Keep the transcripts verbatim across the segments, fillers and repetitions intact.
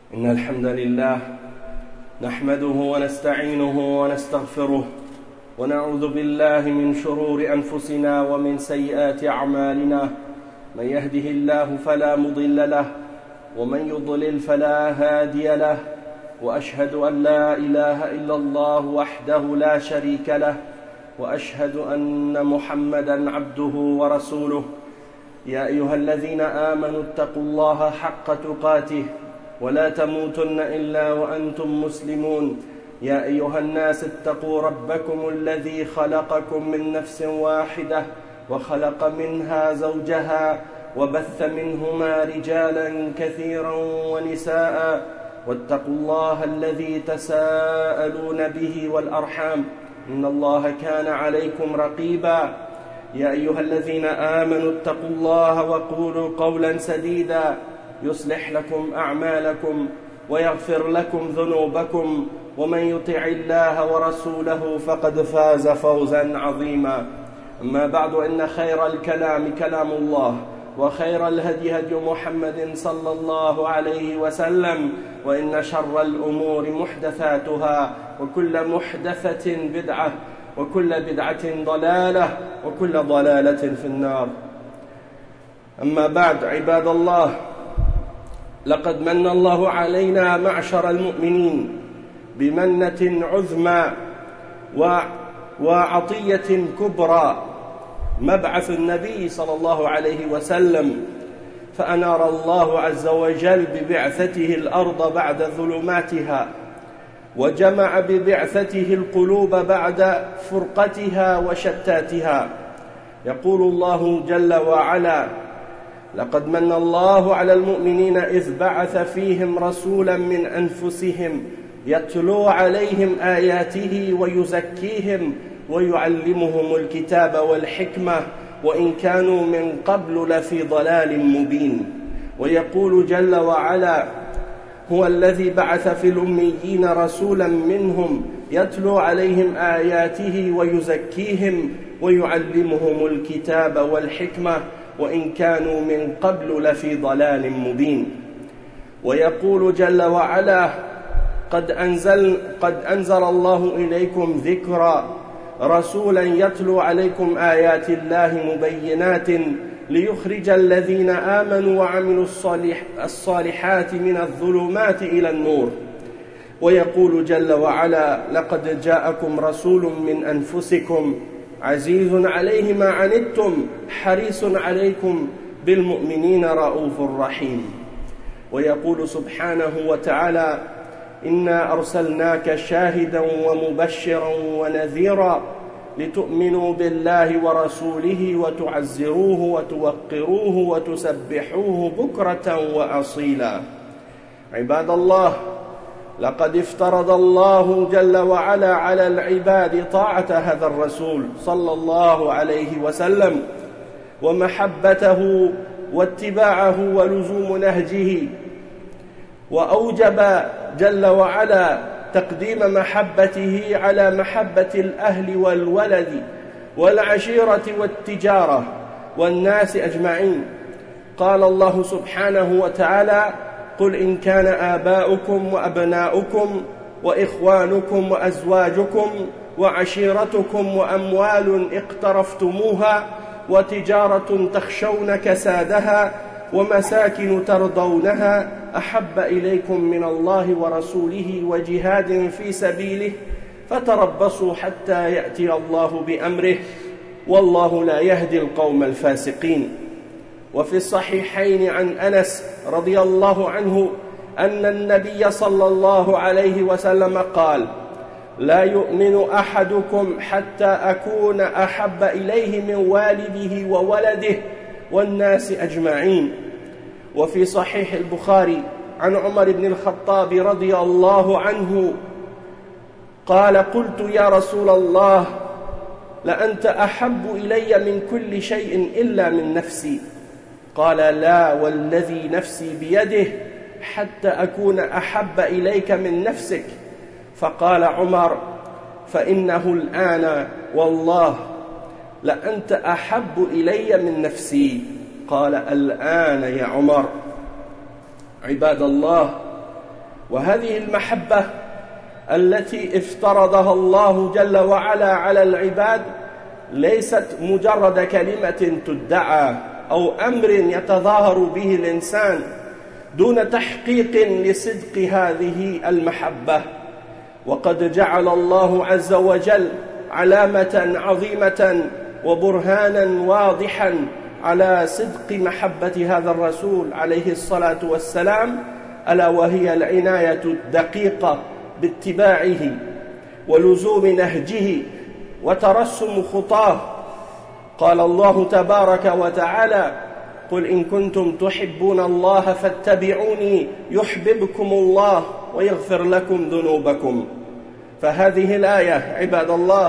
إن الحمد لله نحمده ونستعينه ونستغفره ونعوذ بالله من شرور أنفسنا ومن سيئات أعمالنا. من يهده الله فلا مضل له ومن يضلل فلا هادي له، وأشهد أن لا إله إلا الله وحده لا شريك له، وأشهد أن محمدًا عبده ورسوله. يا أيها الذين آمنوا اتقوا الله حق تقاته ولا تموتن إلا وأنتم مسلمون. يا أيها الناس اتقوا ربكم الذي خلقكم من نفس واحدة وخلق منها زوجها وبث منهما رجالا كثيرا ونساء، واتقوا الله الذي تساءلون به والأرحام إن الله كان عليكم رقيبا. يا أيها الذين آمنوا اتقوا الله وقولوا قولا سديدا يصلح لكم أعمالكم ويغفر لكم ذنوبكم، ومن يطع الله ورسوله فقد فاز فوزا عظيما. أما بعد، إن خير الكلام كلام الله، وخير الهدي هدي محمد صلى الله عليه وسلم، وإن شر الأمور محدثاتها، وكل محدثة بدعة، وكل بدعة ضلالة، وكل ضلالة في النار. أما بعد، عباد الله، لقد من الله علينا معشر المؤمنين بمنة عظمى وعطية كبرى، مبعث النبي صلى الله عليه وسلم، فأنار الله عز وجل ببعثته الأرض بعد ظلماتها، وجمع ببعثته القلوب بعد فرقتها وشتاتها. يقول الله جل وعلا: لقد من الله على المؤمنين إذ بعث فيهم رسولا من أنفسهم يتلو عليهم آياته ويزكيهم ويعلمهم الكتاب والحكمة وإن كانوا من قبل لفي ضلال مبين. ويقول جل وعلا: هو الذي بعث في الأميين رسولا منهم يتلو عليهم آياته ويزكيهم ويعلمهم الكتاب والحكمة وإن كانوا من قبل لفي ضلال مبين. ويقول جل وعلا: قد أنزل, قد أنزل الله إليكم ذكرا رسولا يتلو عليكم آيات الله مبينات ليخرج الذين آمنوا وعملوا الصالح الصالحات من الظلمات إلى النور. ويقول جل وعلا: لقد جاءكم رسول من أنفسكم عزيز عليه ما عنتم حريص عليكم بالمؤمنين رؤوف رحيم. ويقول سبحانه وتعالى: إنا أرسلناك شاهدا ومبشرا ونذيرا لتؤمنوا بالله ورسوله وتعزروه وتوقروه وتسبحوه بكرة وأصيلا. عباد الله، لقد افترض الله جل وعلا على العباد طاعة هذا الرسول صلى الله عليه وسلم ومحبته واتباعه ولزوم نهجه، وأوجب جل وعلا تقديم محبته على محبة الأهل والولد والعشيرة والتجارة والناس أجمعين. قال الله سبحانه وتعالى: قل إن كان آباؤكم وأبناؤكم وإخوانكم وأزواجكم وعشيرتكم وأموال اقترفتموها وتجارة تخشون كسادها ومساكن ترضونها أحب إليكم من الله ورسوله وجهاد في سبيله فتربصوا حتى يأتي الله بأمره والله لا يهدي القوم الفاسقين. وفي الصحيحين عن أنس رضي الله عنه أن النبي صلى الله عليه وسلم قال: لا يؤمن أحدكم حتى أكون أحب إليه من والده وولده والناس أجمعين. وفي صحيح البخاري عن عمر بن الخطاب رضي الله عنه قال: قلت يا رسول الله، لأنت أحب إلي من كل شيء إلا من نفسي. قال: لا والذي نفسي بيده حتى أكون أحب إليك من نفسك. فقال عمر: فإنه الآن والله لأنت أحب إلي من نفسي. قال: الآن يا عمر. عباد الله، وهذه المحبة التي افترضها الله جل وعلا على العباد ليست مجرد كلمة تدعى أو أمر يتظاهر به الإنسان دون تحقيق لصدق هذه المحبة. وقد جعل الله عز وجل علامة عظيمة وبرهانا واضحا على صدق محبة هذا الرسول عليه الصلاة والسلام، ألا وهي العناية الدقيقة باتباعه ولزوم نهجه وترسم خطاه. قال الله تبارك وتعالى: قل إن كنتم تحبون الله فاتبعوني يحببكم الله ويغفر لكم ذنوبكم. فهذه الآية عباد الله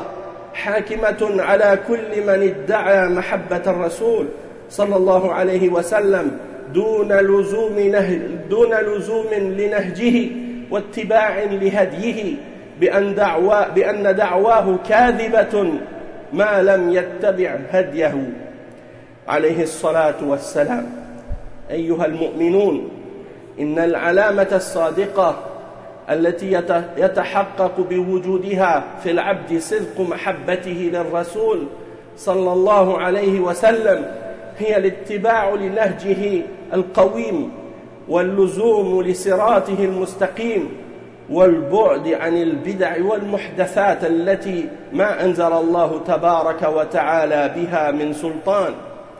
حاكمة على كل من ادعى محبة الرسول صلى الله عليه وسلم دون لزوم نهج دون لزوم لنهجه واتباع لهديه، بأن دعوى بأن دعواه كاذبة ما لم يتبع هديه عليه الصلاة والسلام. أيها المؤمنون، إن العلامة الصادقة التي يتحقق بوجودها في العبد صدق محبته للرسول صلى الله عليه وسلم هي الاتباع لنهجه القويم واللزوم لصراطه المستقيم والبعد عن البدع والمحدثات التي ما أنزل الله تبارك وتعالى بها من سلطان.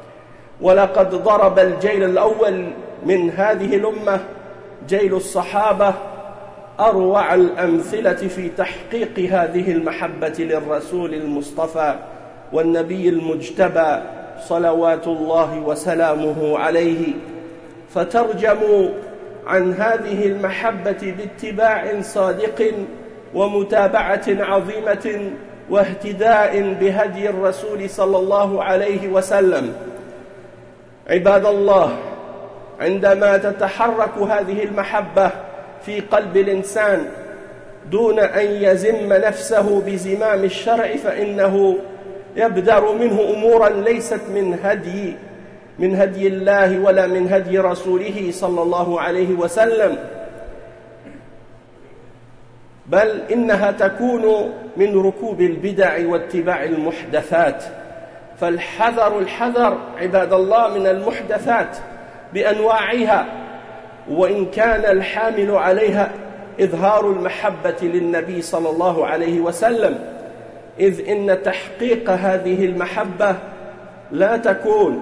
ولقد ضرب الجيل الأول من هذه الأمة جيل الصحابة أروع الأمثلة في تحقيق هذه المحبة للرسول المصطفى والنبي المجتبى صلوات الله وسلامه عليه، فترجموا عن هذه المحبة باتباع صادق ومتابعة عظيمة واهتداء بهدي الرسول صلى الله عليه وسلم. عباد الله، عندما تتحرك هذه المحبة في قلب الإنسان دون أن يزم نفسه بزمام الشرع، فإنه يبدر منه أمورا ليست من هدي من هدي الله ولا من هدي رسوله صلى الله عليه وسلم، بل إنها تكون من ركوب البدع واتباع المحدثات. فالحذر الحذر عباد الله من المحدثات بأنواعها، وإن كان الحامل عليها إظهار المحبة للنبي صلى الله عليه وسلم، إذ إن تحقيق هذه المحبة لا تكون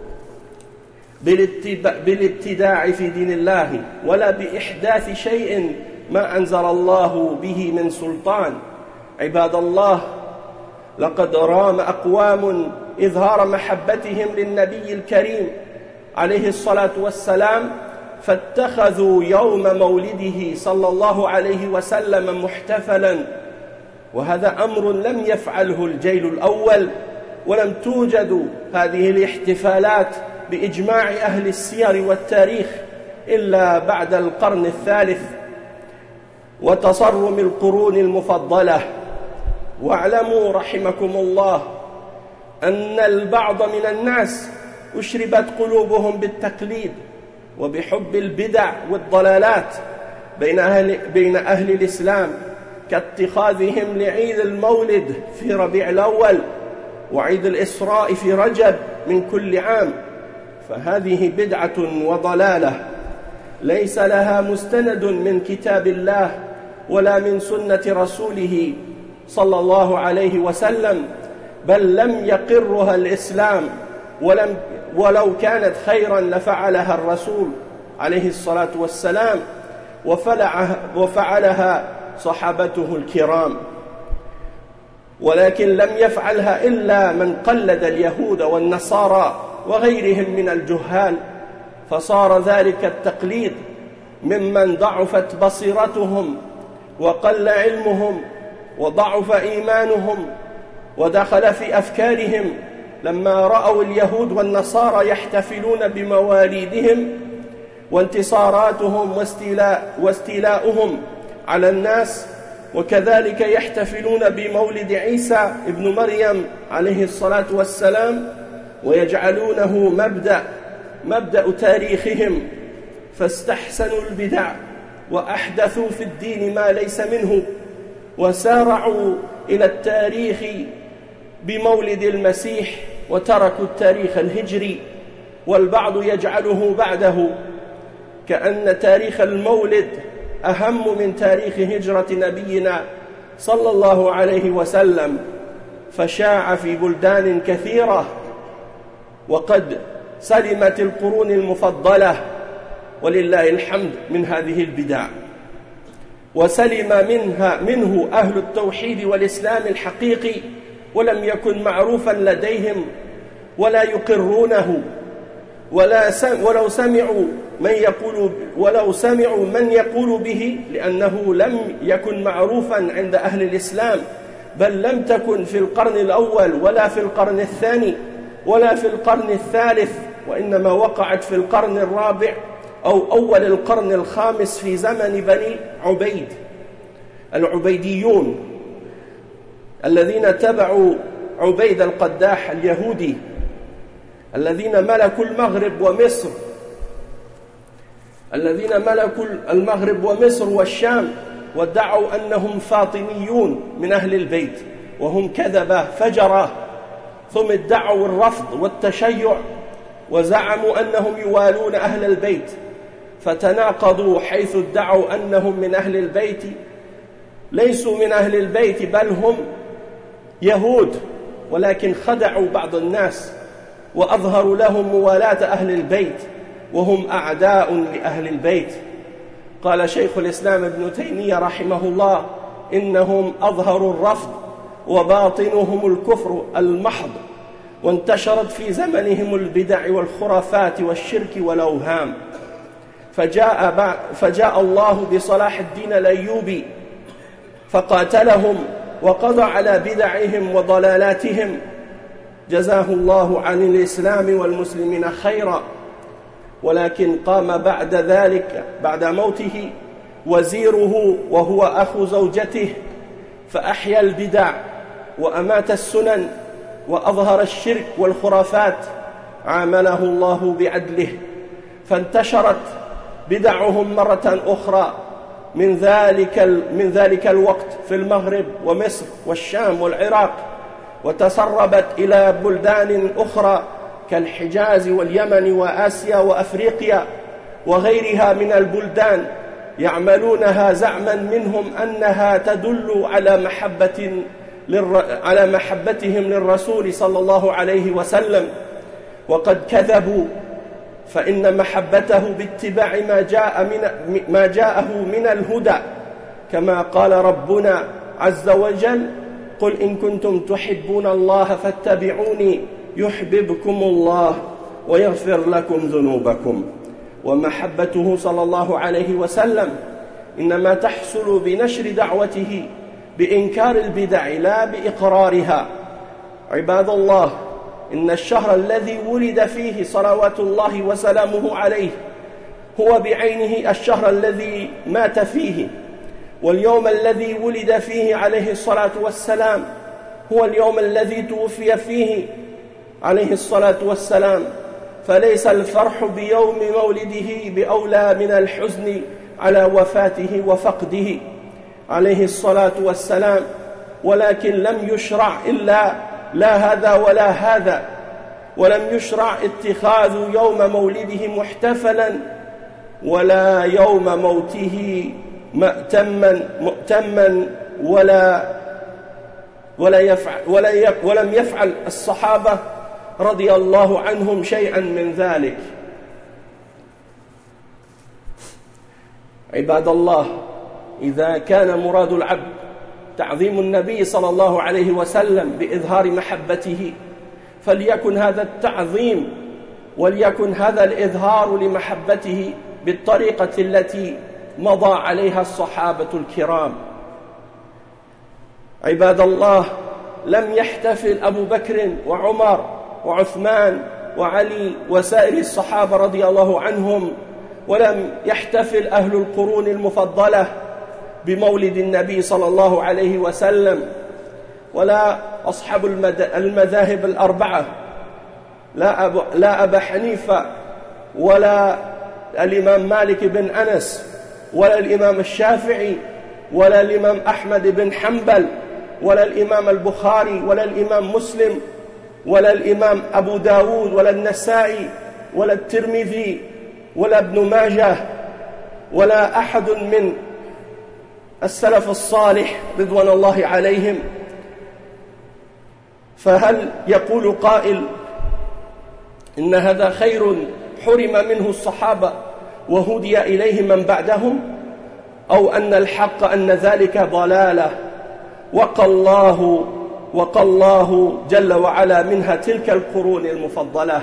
بالابتداع في دين الله ولا بإحداث شيء ما أنزل الله به من سلطان. عباد الله، لقد رام أقوام إظهار محبتهم للنبي الكريم عليه الصلاة والسلام، فاتخذوا يوم مولده صلى الله عليه وسلم محتفلا، وهذا أمر لم يفعله الجيل الأول، ولم توجد هذه الاحتفالات بإجماع أهل السير والتاريخ إلا بعد القرن الثالث وتصرم القرون المفضلة. واعلموا رحمكم الله أن البعض من الناس أشربت قلوبهم بالتقليد وبحب البدع والضلالات بين أهل, بين أهل الإسلام، كاتخاذهم لعيد المولد في ربيع الأول وعيد الإسراء في رجب من كل عام، فهذه بدعة وضلالة ليس لها مستند من كتاب الله ولا من سنة رسوله صلى الله عليه وسلم، بل لم يقرها الإسلام، ولم ولو كانت خيرا لفعلها الرسول عليه الصلاة والسلام وفعلها صحابته الكرام، ولكن لم يفعلها إلا من قلد اليهود والنصارى وغيرهم من الجهال، فصار ذلك التقليد ممن ضعفت بصيرتهم وقل علمهم وضعف إيمانهم ودخل في أفكارهم لما رأوا اليهود والنصارى يحتفلون بمواليدهم وانتصاراتهم واستيلاء واستيلاؤهم على الناس، وكذلك يحتفلون بمولد عيسى ابن مريم عليه الصلاة والسلام ويجعلونه مبدأ مبدأ تاريخهم، فاستحسنوا البدع وأحدثوا في الدين ما ليس منه، وسارعوا إلى التاريخ بمولد المسيح وتركوا التاريخ الهجري، والبعض يجعله بعده، كأن تاريخ المولد أهم من تاريخ هجرة نبينا صلى الله عليه وسلم، فشاع في بلدان كثيرة، وقد سلمت القرون المفضلة ولله الحمد من هذه البدع، وسلم منها منه أهل التوحيد والإسلام الحقيقي، ولم يكن معروفا لديهم ولا يقرونه، ولا سم ولو سمعوا من يقول ولو سمعوا من يقول به، لأنه لم يكن معروفا عند أهل الإسلام، بل لم تكن في القرن الأول ولا في القرن الثاني ولا في القرن الثالث، وإنما وقعت في القرن الرابع أو أول القرن الخامس في زمن بني عبيد، العبيديون الذين تبعوا عبيد القداح اليهودي، الذين ملكوا المغرب ومصر الذين ملكوا المغرب ومصر والشام، وادعوا أنهم فاطميون من أهل البيت، وهم كذبة فجرة، ثم ادعوا الرفض والتشيع، وزعموا أنهم يوالون أهل البيت، فتناقضوا حيث ادعوا أنهم من أهل البيت، ليسوا من أهل البيت بل هم يهود، ولكن خدعوا بعض الناس وأظهروا لهم موالاة أهل البيت وهم أعداء لأهل البيت. قال شيخ الإسلام ابن تيمية رحمه الله: إنهم أظهروا الرفض وباطنهم الكفر المحض، وانتشرت في زمنهم البدع والخرافات والشرك والأوهام، فجاء, فجاء الله بصلاح الدين الأيوبي فقاتلهم وقضى على بدعهم وضلالاتهم، جزاه الله عن الإسلام والمسلمين خيرا. ولكن قام بعد ذلك بعد موته وزيره وهو أخو زوجته، فأحيا البدع وأمات السنن وأظهر الشرك والخرافات، عامله الله بعدله، فانتشرت بدعهم مرة أخرى من ذلك من ذلك الوقت في المغرب ومصر والشام والعراق، وتسربت إلى بلدان أخرى كالحجاز واليمن وآسيا وأفريقيا وغيرها من البلدان، يعملونها زعما منهم أنها تدل على محبة على محبتهم للرسول صلى الله عليه وسلم، وقد كذبوا، فإن محبته باتباع ما جاء من ما جاءه من الهدى، كما قال ربنا عز وجل: قل إن كنتم تحبون الله فاتبعوني يحببكم الله ويغفر لكم ذنوبكم. ومحبته صلى الله عليه وسلم إنما تحصل بنشر دعوته بإنكار البدع لا بإقرارها. عباد الله، إن الشهر الذي ولد فيه صلوات الله وسلامه عليه هو بعينه الشهر الذي مات فيه، واليوم الذي ولد فيه عليه الصلاة والسلام هو اليوم الذي توفي فيه عليه الصلاة والسلام، فليس الفرح بيوم مولده بأولى من الحزن على وفاته وفقده عليه الصلاة والسلام. ولكن لم يشرع إلا لا هذا ولا هذا، ولم يشرع اتخاذ يوم مولده محتفلا ولا يوم موته مؤتما مؤتما ولا ولا يفعل ولا يف ولم يفعل الصحابة رضي الله عنهم شيئا من ذلك. عباد الله، إذا كان مراد العبد تعظيم النبي صلى الله عليه وسلم بإظهار محبته، فليكن هذا التعظيم وليكن هذا الإظهار لمحبته بالطريقة التي مضى عليها الصحابة الكرام. عباد الله، لم يحتفل أبو بكر وعمر وعثمان وعلي وسائر الصحابة رضي الله عنهم، ولم يحتفل أهل القرون المفضلة بمولد النبي صلى الله عليه وسلم، ولا أصحاب المذاهب الأربعة، لا أبو لا أبا حنيفة ولا الإمام مالك بن أنس ولا الإمام الشافعي ولا الإمام أحمد بن حنبل ولا الإمام البخاري ولا الإمام مسلم ولا الإمام أبو داود ولا النسائي ولا الترمذي ولا ابن ماجه ولا أحد من السلف الصالح رضوان الله عليهم. فهل يقول قائل إن هذا خير حرم منه الصحابة وهدي إليه من بعدهم، أو أن الحق أن ذلك ضلالة وقى الله وقى الله جل وعلا منها تلك القرون المفضلة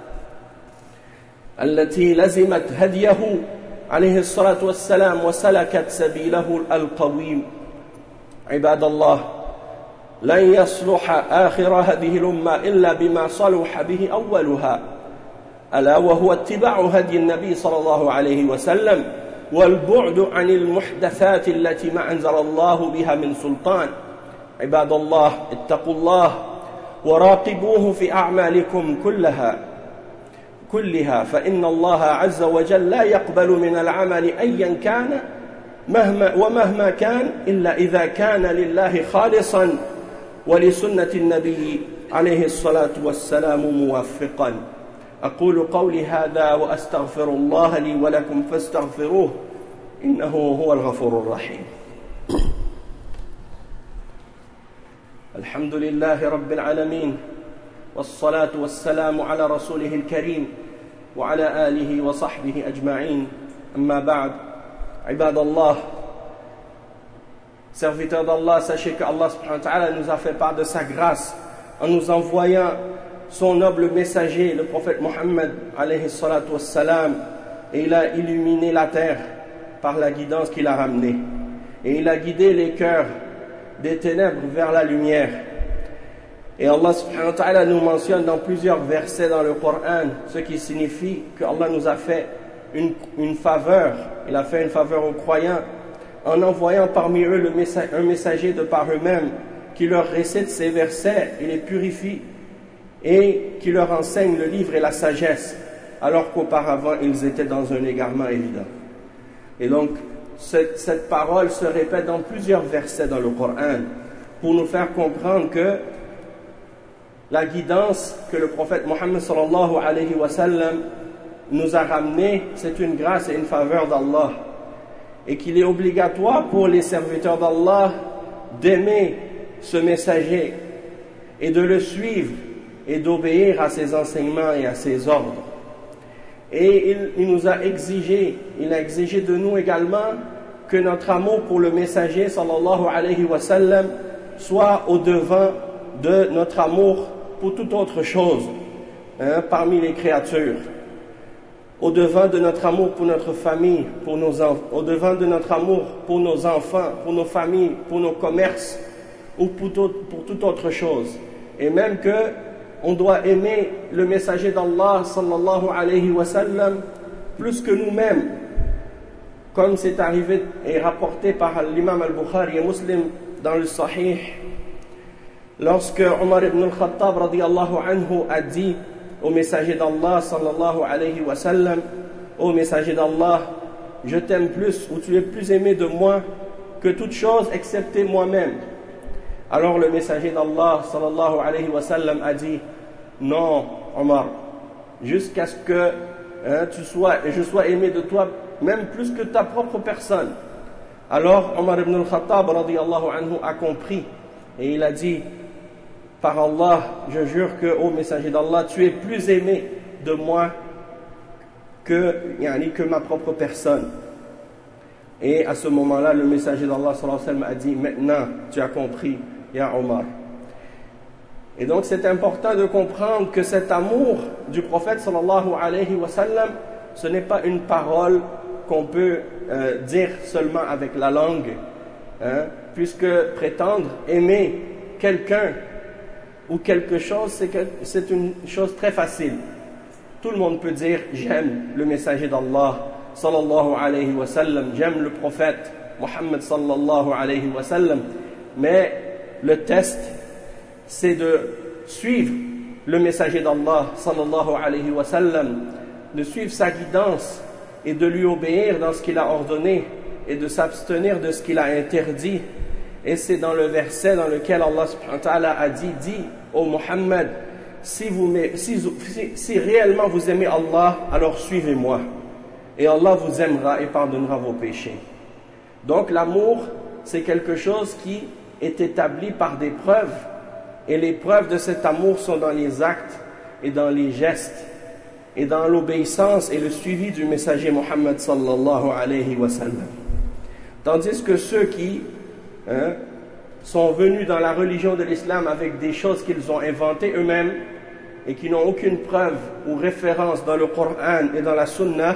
التي لزمت هديه عليه الصلاة والسلام وسلكت سبيله القويم. عباد الله، لن يصلح آخر هذه الأمة إلا بما صلح به أولها، ألا وهو اتباع هدي النبي صلى الله عليه وسلم والبعد عن المحدثات التي ما أنزل الله بها من سلطان. عباد الله، اتقوا الله وراقبوه في أعمالكم كلها كلها فإن الله عز وجل لا يقبل من العمل أيا كان مهما ومهما كان إلا إذا كان لله خالصا ولسنة النبي عليه الصلاة والسلام موافقا. أقول قولي هذا وأستغفر الله لي ولكم فاستغفروه إنه هو الغفور الرحيم. الحمد لله رب العالمين، والصلاة والسلام على رسوله الكريم وعلى آله وصحبه أجمعين. أما بعد، عباد الله, serviteurs d'Allah, sachez que Allah subhanahu wa ta'ala nous a fait part de sa grâce en nous envoyant son noble messager, le prophète Mohammed alayhi salatu wassalam, et il a illuminé la terre par la guidance qu'il a ramenée, et il a guidé les cœurs des ténèbres vers la lumière. Et Allah subhanahu wa ta'ala nous mentionne dans plusieurs versets dans le Coran, ce qui signifie que Allah nous a fait une, une faveur, il a fait une faveur aux croyants en envoyant parmi eux le messa- un messager de par eux-mêmes qui leur récite ces versets et les purifie et qui leur enseigne le livre et la sagesse, alors qu'auparavant ils étaient dans un égarement évident. Et donc cette, cette parole se répète dans plusieurs versets dans le Coran pour nous faire comprendre que la guidance que le prophète Mohammed sallallahu alayhi wa sallam nous a ramenée, c'est une grâce et une faveur d'Allah, et qu'il est obligatoire pour les serviteurs d'Allah d'aimer ce messager et de le suivre et d'obéir à ses enseignements et à ses ordres. Et il, il nous a exigé, il a exigé de nous également que notre amour pour le messager sallallahu alayhi wa sallam soit au devant de notre amour pour toute autre chose, hein, parmi les créatures, au devant de notre amour pour notre famille, pour nos enfants, au devant de notre amour pour nos enfants, pour nos familles, pour nos commerces ou pour, tout, pour toute autre chose. Et même que on doit aimer le messager d'Allah sallallahu alayhi wa sallam plus que nous-mêmes, comme c'est arrivé et rapporté par l'imam al-Bukhari et Muslim dans le Sahih, lorsque Omar ibn al-Khattab radiyallahu anhu a dit au messager d'Allah sallallahu alayhi wa sallam: ô messager d'Allah, je t'aime plus, ou tu es plus aimé de moi que toute chose excepté moi-même. Alors le messager d'Allah sallallahu alayhi wa sallam a dit: non Omar, jusqu'à ce que hein, tu sois, je sois aimé de toi même plus que ta propre personne. Alors Omar ibn al-Khattab radiyallahu anhu a compris et il a dit: par Allah, je jure que, ô messager d'Allah, tu es plus aimé de moi que, yani, que ma propre personne. Et à ce moment-là, le messager d'Allah sallallahu alayhi wa sallam a dit: maintenant tu as compris, ya Omar. Et donc c'est important de comprendre que cet amour du prophète sallallahu alayhi wa sallam, ce n'est pas une parole qu'on peut euh, dire seulement avec la langue, hein, puisque prétendre aimer quelqu'un ou quelque chose, c'est, que, c'est une chose très facile. Tout le monde peut dire: j'aime le messager d'Allah sallallahu alayhi wa sallam, j'aime le prophète Muhammad sallallahu alayhi wa sallam. Mais le test, c'est de suivre le messager d'Allah sallallahu alayhi wa sallam, de suivre sa guidance et de lui obéir dans ce qu'il a ordonné et de s'abstenir de ce qu'il a interdit. Et c'est dans le verset dans lequel Allah subhanahu wa ta'ala a dit, dit ô Muhammad, si, vous, si, si, si réellement vous aimez Allah, alors suivez-moi. Et Allah vous aimera et pardonnera vos péchés. Donc l'amour, c'est quelque chose qui est établi par des preuves. Et les preuves de cet amour sont dans les actes et dans les gestes et dans l'obéissance et le suivi du messager Muhammad sallallahu alayhi wa sallam. Tandis que ceux qui hein, sont venus dans la religion de l'islam avec des choses qu'ils ont inventées eux-mêmes et qui n'ont aucune preuve ou référence dans le Coran et dans la Sunna,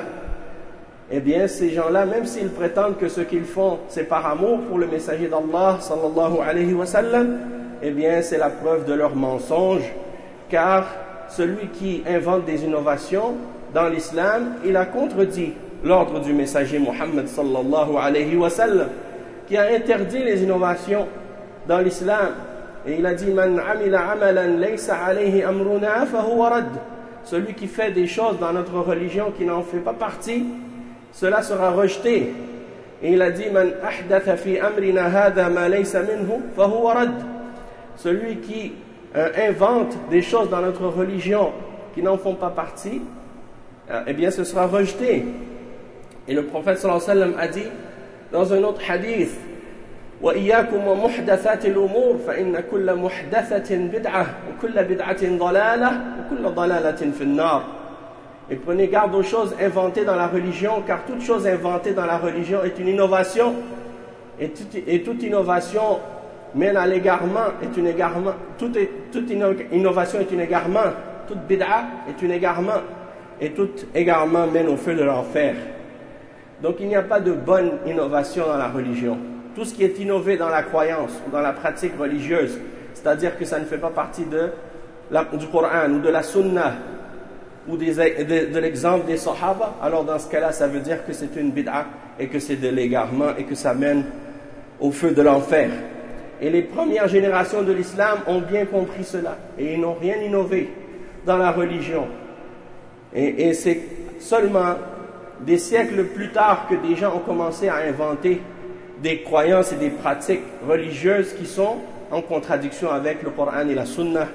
eh bien ces gens-là, même s'ils prétendent que ce qu'ils font c'est par amour pour le messager d'Allah sallallahu alayhi wa sallam, eh bien c'est la preuve de leur mensonge, car celui qui invente des innovations dans l'islam, il a contredit l'ordre du messager Muhammad sallallahu alayhi wa sallam, qui a interdit les innovations dans l'islam. Et il a dit, Man amila amalan laysa alayhi amruna fahuwa rad. Celui qui fait des choses dans notre religion qui n'en fait pas partie, cela sera rejeté. Et il a dit, Man ahdatha fi amrina hadha ma laysa minhu fahuwa rad. Celui qui euh, invente des choses dans notre religion qui n'en font pas partie, euh, eh bien ce sera rejeté. Et le prophète sallallahu alayhi wa sallam a dit dans un autre hadith, وَإِيَّاكُمْ وَمُحْدَثَاتِ الْأُمُورِ فَإِنَّ كُلَّ مُحْدَثَةٍ بِدْعَةٍ وَكُلَّ بِدْعَةٍ ضَلَالَةٍ وَكُلَّ ضَلَالَةٍ فِي النَّارِ. Et prenez garde aux choses inventées dans la religion, car toute chose inventée dans la religion est une innovation, et toute, et toute innovation mène à l'égarement, est une égarement. Toute, toute innovation est un égarement, toute bid'a est un égarement, et tout égarement mène au feu de l'enfer. Donc il n'y a pas de bonne innovation dans la religion. Tout ce qui est innové dans la croyance ou dans la pratique religieuse, c'est-à-dire que ça ne fait pas partie de la, du Coran ou de la Sunna ou des, de, de l'exemple des Sahaba, alors dans ce cas-là, ça veut dire que c'est une bid'a et que c'est de l'égarement et que ça mène au feu de l'enfer. Et les premières générations de l'islam ont bien compris cela et ils n'ont rien innové dans la religion. Et, et c'est seulement des siècles plus tard que des gens ont commencé à inventer des croyances et des pratiques religieuses qui sont en contradiction avec le Coran et la Sunna.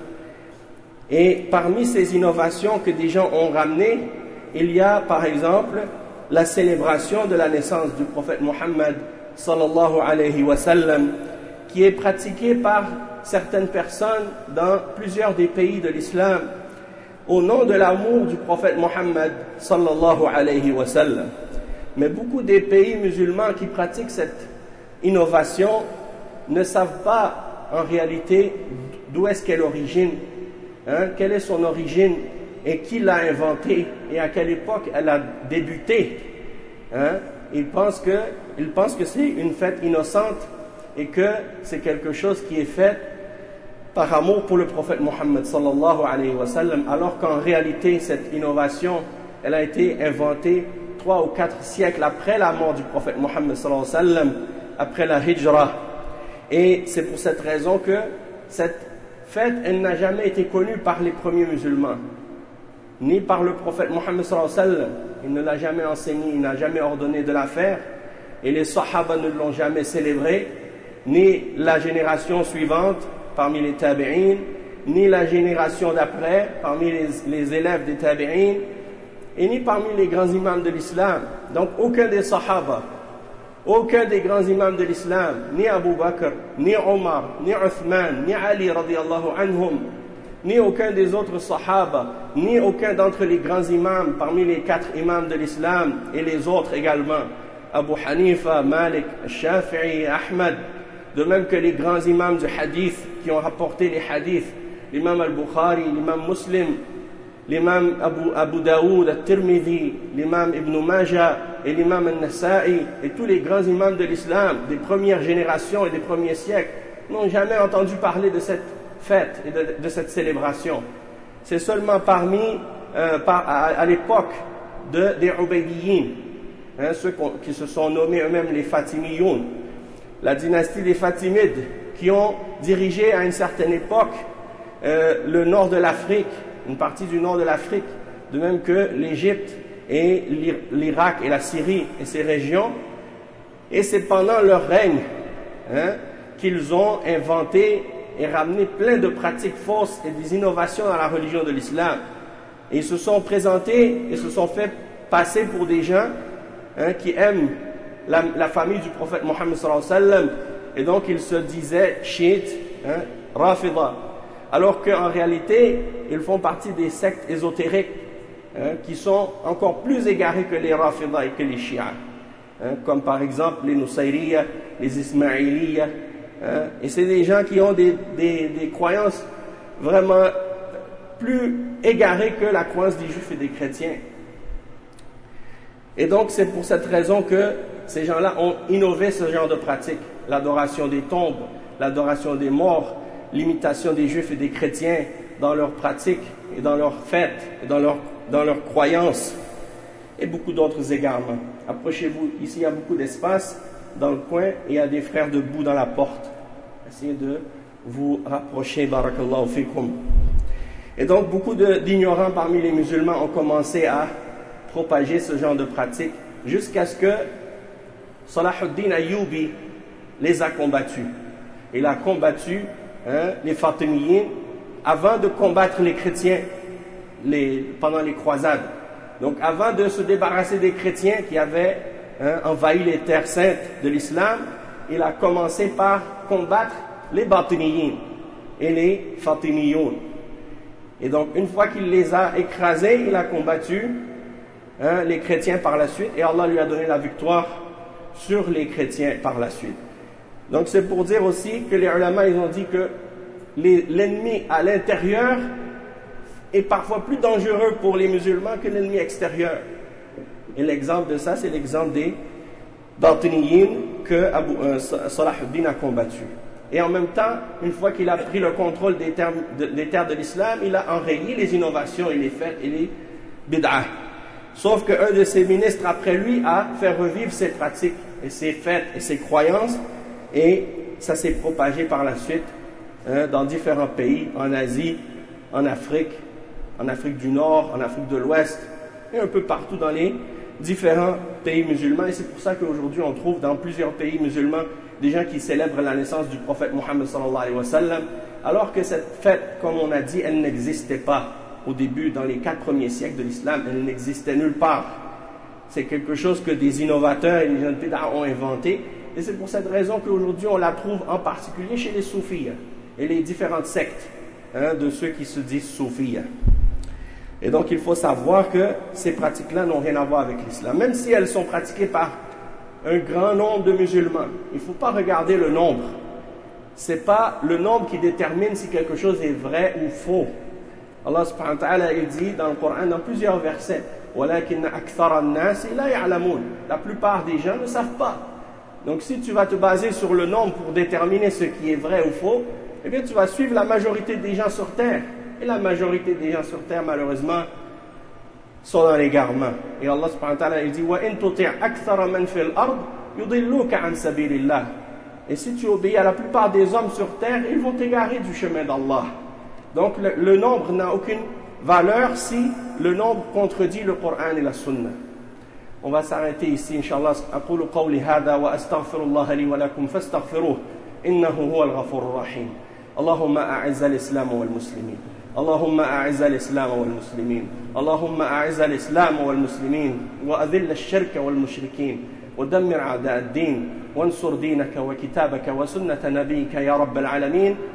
Et parmi ces innovations que des gens ont ramenées, il y a par exemple la célébration de la naissance du prophète Muhammad sallallahu alayhi wa sallam, qui est pratiquée par certaines personnes dans plusieurs des pays de l'islam au nom de l'amour du prophète Muhammad sallallahu alayhi wa sallam. Mais beaucoup des pays musulmans qui pratiquent cette innovation ne savent pas en réalité d'où est-ce qu'est l'origine, hein, quelle est son origine et qui l'a inventée et à quelle époque elle a débuté. Hein. Ils pensent que, ils pensent que c'est une fête innocente et que c'est quelque chose qui est fait par amour pour le prophète Muhammad sallallahu alayhi wa sallam, alors qu'en réalité cette innovation elle a été inventée trois ou quatre siècles après la mort du prophète Muhammad sallallahu alayhi wa sallam, après la hijra. Et c'est pour cette raison que cette fête, elle n'a jamais été connue par les premiers musulmans, ni par le prophète Muhammad sallallahu alayhi wa sallam. Il ne l'a jamais enseigné, il n'a jamais ordonné de la faire, et les sahaba ne l'ont jamais célébré, ni la génération suivante parmi les tabi'in, ni la génération d'après parmi les, les élèves des tabi'in, et ni parmi les grands imams de l'islam. Donc aucun des sahaba, aucun des grands imams de l'islam, ni Abu Bakr, ni Omar, ni Uthman, ni Ali radiyallahu anhum, ni aucun des autres sahaba, ni aucun d'entre les grands imams parmi les quatre imams de l'islam et les autres également, Abu Hanifa, Malik, Shafi'i, Ahmad, de même que les grands imams du hadith qui ont rapporté les hadiths, l'imam al-Bukhari, l'imam Muslim, l'imam Abu, Abu Daoud, al-Tirmidhi, l'imam Ibn Majah et l'imam al-Nasa'i, et tous les grands imams de l'islam des premières générations et des premiers siècles n'ont jamais entendu parler de cette fête et de, de cette célébration. C'est seulement parmi, euh, par, à, à l'époque de, des Ubaydiyin, hein, ceux qui se sont nommés eux-mêmes les Fatimiyoun, la dynastie des Fatimides, qui ont dirigé à une certaine époque euh, le nord de l'Afrique, une partie du nord de l'Afrique, de même que l'Égypte et l'Irak et la Syrie et ces régions. Et c'est pendant leur règne hein, qu'ils ont inventé et ramené plein de pratiques fausses et des innovations dans la religion de l'islam. Et ils se sont présentés et se sont fait passer pour des gens hein, qui aiment la, la famille du prophète Mohammed sallallahu alayhi wa sallam. Et donc ils se disaient chiites, hein, rafida. Alors qu'en réalité, ils font partie des sectes ésotériques hein, qui sont encore plus égarées que les rafida et que les chiites. Hein, comme par exemple les Nusayriya, les Ismaïliya. Hein, et c'est des gens qui ont des, des, des croyances vraiment plus égarées que la croyance des juifs et des chrétiens. Et donc c'est pour cette raison que ces gens-là ont innové ce genre de pratique, l'adoration des tombes, l'adoration des morts, l'imitation des juifs et des chrétiens dans leurs pratiques et dans leurs fêtes et dans leurs dans leurs croyances et beaucoup d'autres égarements. Approchez-vous, ici il y a beaucoup d'espace dans le coin et il y a des frères debout dans la porte. Essayez de vous rapprocher, barakallahu fikum. Et donc beaucoup de, d'ignorants parmi les musulmans ont commencé à propager ce genre de pratique jusqu'à ce que Salahuddin Ayyubi les a combattus. Il a combattu hein, les Fatimiyin avant de combattre les chrétiens les, pendant les croisades. Donc avant de se débarrasser des chrétiens qui avaient hein, envahi les terres saintes de l'islam, il a commencé par combattre les Batiniyin et les Fatimiyoun. Et donc une fois qu'il les a écrasés, il a combattu hein, les chrétiens par la suite et Allah lui a donné la victoire sur les chrétiens par la suite. Donc c'est pour dire aussi que les ulama ils ont dit que les, l'ennemi à l'intérieur est parfois plus dangereux pour les musulmans que l'ennemi extérieur. Et l'exemple de ça, c'est l'exemple des Batiniyin que Abu, euh, Salahuddin a combattu. Et en même temps, une fois qu'il a pris le contrôle des terres de, des terres de l'islam, il a enrayé les innovations et les fêtes et les bid'ah. Sauf qu'un de ses ministres après lui a fait revivre ses pratiques et ses fêtes et ses croyances et ça s'est propagé par la suite hein, dans différents pays, en Asie, en Afrique, en Afrique du Nord, en Afrique de l'Ouest et un peu partout dans les différents pays musulmans. Et c'est pour ça qu'aujourd'hui on trouve dans plusieurs pays musulmans des gens qui célèbrent la naissance du prophète Mohammed sallallahu alayhi wa sallam, alors que cette fête, comme on a dit, elle n'existait pas au début, dans les quatre premiers siècles de l'islam, elle n'existait nulle part. C'est quelque chose que des innovateurs et des gens de bid'a ont inventé, et c'est pour cette raison qu'aujourd'hui on la trouve en particulier chez les soufis et les différentes sectes hein, de ceux qui se disent soufis. Et donc il faut savoir que ces pratiques-là n'ont rien à voir avec l'islam, même si elles sont pratiquées par un grand nombre de musulmans. Il ne faut pas regarder le nombre. Ce n'est pas le nombre qui détermine si quelque chose est vrai ou faux. Allah subhanahu wa ta'ala il dit dans le Coran, dans plusieurs versets, وَلَكِنَّ أَكْثَرَ النَّاسِ لَا يَعْلَمُونَ. La plupart des gens ne savent pas. Donc si tu vas te baser sur le nombre pour déterminer ce qui est vrai ou faux, eh bien tu vas suivre la majorité des gens sur terre. Et la majorité des gens sur terre, malheureusement, sont dans l'égarement. Et Allah subhanahu wa ta'ala il dit وَإِن تُطِعْ أَكْثَرَ مَنْ فِي الْأَرْضِ يُضِلُّوكَ عَنْ سَبِيلِ اللَّهِ. Et si tu obéis à la plupart des hommes sur terre, ils vont t'égarer du chemin d'Allah. Donc le, le nombre n'a aucune valeur si le nombre contredit le Coran et la Sunna. On va s'arrêter ici, Inch'Allah. أقول قولي هذا وأستغفر الله لي ولكم فاستغفروه إنه هو الغفور الرحيم. اللهم أعز الإسلام والمسلمين. اللهم أعز الإسلام والمسلمين. اللهم أعز الإسلام والمسلمين وأذل الشرك والمشركين ودمر أعداء الدين وانصر دينك وكتابك وسنة نبيك يا رب العالمين